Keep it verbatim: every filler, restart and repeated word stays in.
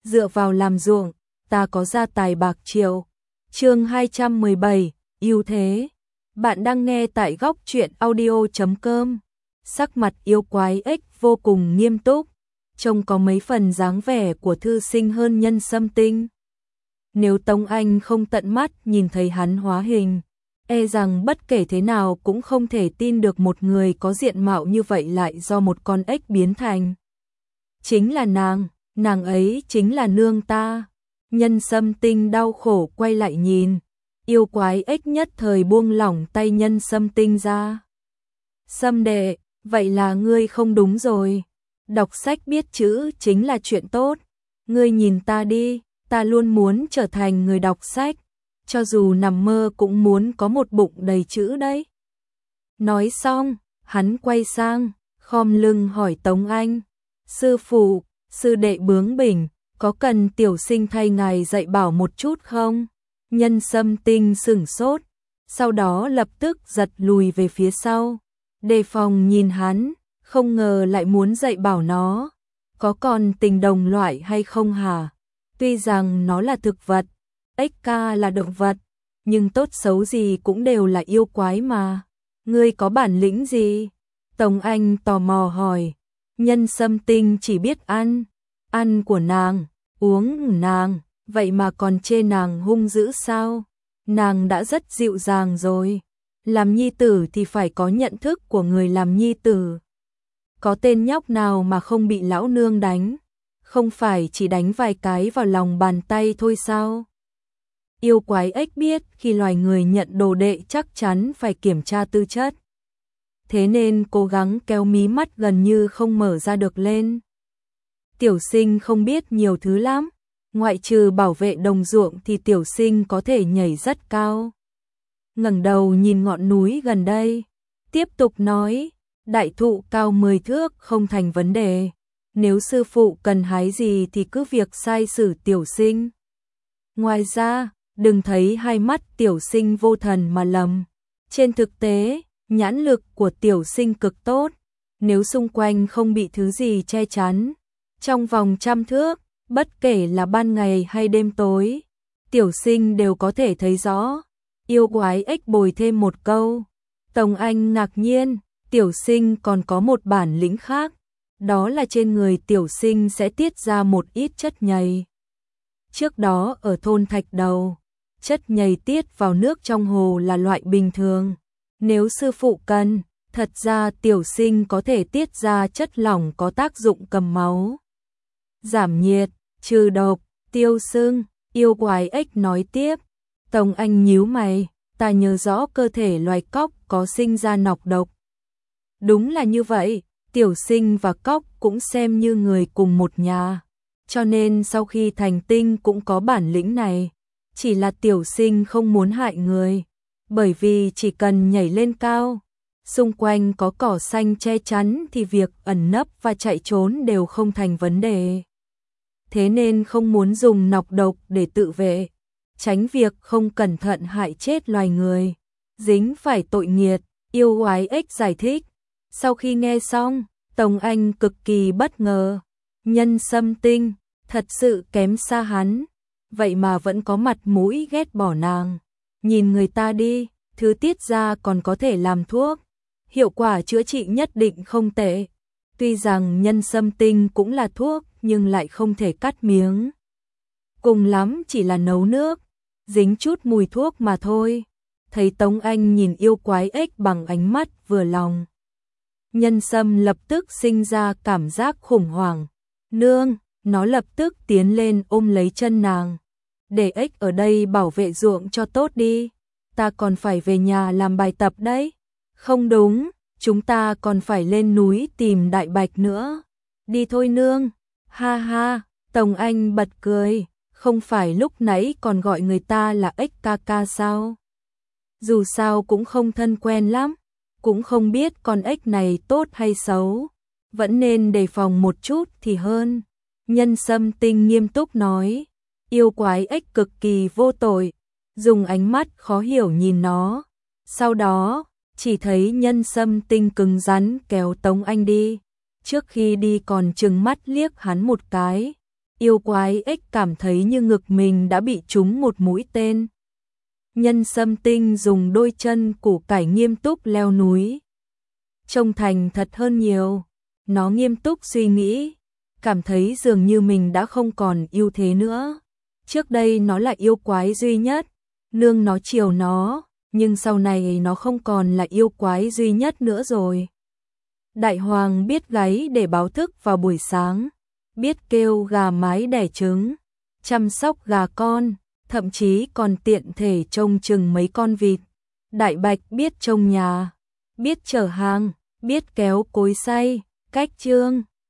dựa vào làm ruộng, ta có gia tài bạc triệu. Chương hai trăm mười bảy, ưu thế. Bạn đang nghe tại góc truyện audio chấm com. Sắc mặt yêu quái ếch vô cùng nghiêm túc, trông có mấy phần dáng vẻ của thư sinh hơn Nhân Sâm Tinh. Nếu Tống Anh không tận mắt nhìn thấy hắn hóa hình, e rằng bất kể thế nào cũng không thể tin được một người có diện mạo như vậy lại do một con ếch biến thành. Chính là nàng, nàng ấy chính là nương ta. Nhân Sâm Tinh đau khổ quay lại nhìn, yêu quái ếch nhất thời buông lỏng tay Nhân Sâm Tinh ra. Sâm đệ, vậy là ngươi không đúng rồi. Đọc sách biết chữ chính là chuyện tốt. Ngươi nhìn ta đi, ta luôn muốn trở thành người đọc sách, cho dù nằm mơ cũng muốn có một bụng đầy chữ đấy. Nói xong, hắn quay sang, khom lưng hỏi Tống Anh. Sư phụ, sư đệ bướng bỉnh, có cần tiểu sinh thay ngài dạy bảo một chút không? Nhân Sâm Tinh sửng sốt, sau đó lập tức giật lùi về phía sau, đề phòng nhìn hắn, không ngờ lại muốn dạy bảo nó. Có còn tình đồng loại hay không hả? Tuy rằng nó là thực vật, ếch ca là động vật, nhưng tốt xấu gì cũng đều là yêu quái mà. Ngươi có bản lĩnh gì? Tống Anh tò mò hỏi. Nhân Sâm Tinh chỉ biết ăn, ăn của nàng, uống nàng, vậy mà còn chê nàng hung dữ sao? Nàng đã rất dịu dàng rồi. Làm nhi tử thì phải có nhận thức của người làm nhi tử. Có tên nhóc nào mà không bị lão nương đánh? Không phải chỉ đánh vài cái vào lòng bàn tay thôi sao? Yêu quái ếch biết khi loài người nhận đồ đệ chắc chắn phải kiểm tra tư chất. Thế nên cố gắng kéo mí mắt gần như không mở ra được lên. Tiểu sinh không biết nhiều thứ lắm, ngoại trừ bảo vệ đồng ruộng thì tiểu sinh có thể nhảy rất cao. Ngẩng đầu nhìn ngọn núi gần đây, tiếp tục nói, đại thụ cao mười thước không thành vấn đề. Nếu sư phụ cần hái gì thì cứ việc sai sử tiểu sinh. Ngoài ra, đừng thấy hai mắt tiểu sinh vô thần mà lầm. Trên thực tế, nhãn lực của tiểu sinh cực tốt. Nếu xung quanh không bị thứ gì che chắn, trong vòng trăm thước, bất kể là ban ngày hay đêm tối, tiểu sinh đều có thể thấy rõ. Yêu quái ếch bồi thêm một câu. Tống Anh ngạc nhiên, tiểu sinh còn có một bản lĩnh khác. Đó là trên người tiểu sinh sẽ tiết ra một ít chất nhầy. Trước đó ở thôn Thạch Đầu, chất nhầy tiết vào nước trong hồ là loại bình thường. Nếu sư phụ cần, thật ra tiểu sinh có thể tiết ra chất lỏng có tác dụng cầm máu, giảm nhiệt, trừ độc, tiêu sưng. Yêu quái ếch nói tiếp. Tống Anh nhíu mày, ta nhớ rõ cơ thể loài cóc có sinh ra nọc độc. Đúng là như vậy. Tiểu sinh và cóc cũng xem như người cùng một nhà, cho nên sau khi thành tinh cũng có bản lĩnh này. Chỉ là tiểu sinh không muốn hại người, bởi vì chỉ cần nhảy lên cao, xung quanh có cỏ xanh che chắn thì việc ẩn nấp và chạy trốn đều không thành vấn đề. Thế nên không muốn dùng nọc độc để tự vệ, tránh việc không cẩn thận hại chết loài người, dính phải tội nghiệt. Yêu quái ếch giải thích. Sau khi nghe xong, Tống Anh cực kỳ bất ngờ. Nhân Sâm Tinh thật sự kém xa hắn, vậy mà vẫn có mặt mũi ghét bỏ nàng. Nhìn người ta đi, thứ tiết ra còn có thể làm thuốc, hiệu quả chữa trị nhất định không tệ. Tuy rằng Nhân Sâm Tinh cũng là thuốc nhưng lại không thể cắt miếng, cùng lắm chỉ là nấu nước, dính chút mùi thuốc mà thôi. Thấy Tống Anh nhìn yêu quái ếch bằng ánh mắt vừa lòng, Nhân Sâm lập tức sinh ra cảm giác khủng hoảng. Nương, nó lập tức tiến lên ôm lấy chân nàng. Để ếch ở đây bảo vệ ruộng cho tốt đi, ta còn phải về nhà làm bài tập đấy. Không đúng, chúng ta còn phải lên núi tìm đại bạch nữa. Đi thôi nương. Ha ha, Tống Anh bật cười, không phải lúc nãy còn gọi người ta là ếch ca ca sao? Dù sao cũng không thân quen lắm, cũng không biết con ếch này tốt hay xấu, vẫn nên đề phòng một chút thì hơn. Nhân Sâm Tinh nghiêm túc nói. Yêu quái ếch cực kỳ vô tội, dùng ánh mắt khó hiểu nhìn nó. Sau đó, chỉ thấy Nhân Sâm Tinh cứng rắn kéo Tống Anh đi. Trước khi đi còn trừng mắt liếc hắn một cái, Yêu quái ếch cảm thấy như ngực mình đã bị trúng một mũi tên. Nhân Sâm Tinh dùng đôi chân củ cải nghiêm túc leo núi. Trông thành thật hơn nhiều. Nó nghiêm túc suy nghĩ, cảm thấy dường như mình đã không còn ưu thế nữa. Trước đây nó là yêu quái duy nhất, nương nó chiều nó, nhưng sau này nó không còn là yêu quái duy nhất nữa rồi. Đại Hoàng biết gáy để báo thức vào buổi sáng, biết kêu gà mái đẻ trứng, chăm sóc gà con, thậm chí còn tiện thể trông chừng mấy con vịt. Đại Bạch biết trông nhà, biết chở hàng, biết kéo cối xay, cách chương.